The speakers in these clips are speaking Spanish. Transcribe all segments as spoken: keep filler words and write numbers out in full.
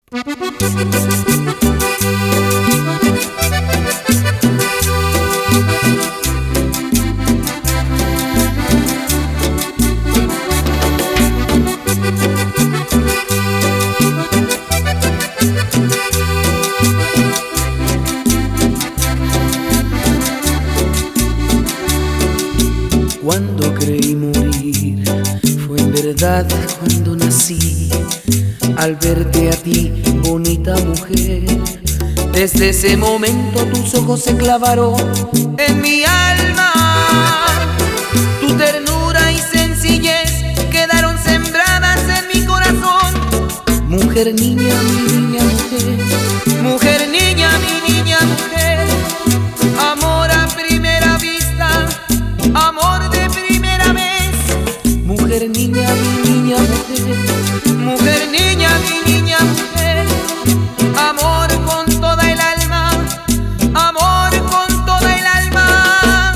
Cuando creí morir, fue en verdad cuando nací. Al verte a ti, bonita mujer, desde ese momento tus ojos se clavaron en mi alma. Tu ternura y sencillez quedaron sembradas en mi corazón. Mujer, niña, mi niña, mujer. Mujer, niña, mi niña, mujer. Amor a primera vista, amor de primera vez. Mujer, niña, mi niña, mujer. Mujer, niña, mi niña, mujer. Amor con toda el alma, amor con toda el alma.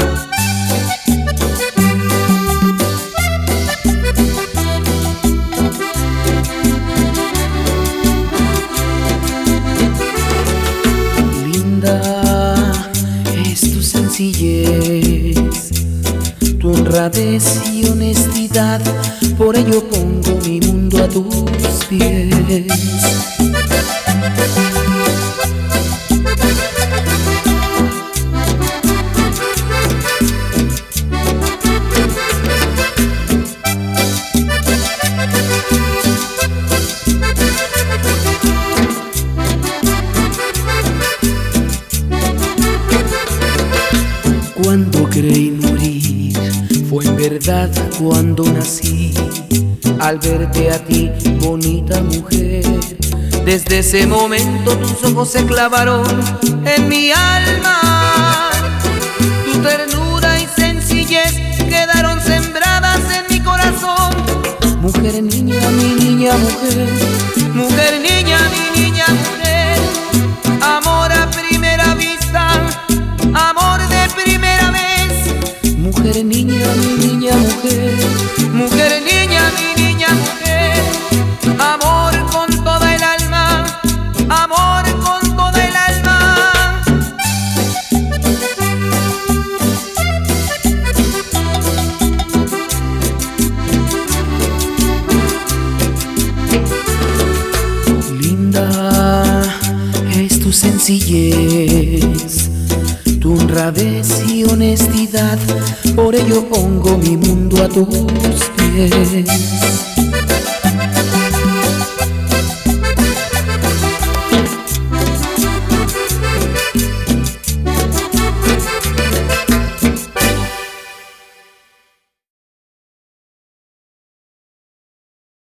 Linda es tu sencillez, tu honradez y honestidad, por ello pongo mi mundo a tus pies. Cuando creí morir, fue en verdad cuando nací. Al verte a ti, bonita mujer, desde ese momento tus ojos se clavaron en mi alma. Tu ternura y sencillez quedaron sembradas en mi corazón. Mujer, niña, mi niña, mujer. Mujer, niña, mi niña, mujer. Amor a primera vista, amor de primera vez. Mujer, niña, mi niña, mujer. Mujer, niña, mi niña, mujer. Amor con toda el alma, amor con toda el alma. Linda es tu sencillez, tu honradez y honestidad, por ello pongo mi mundo a tus pies.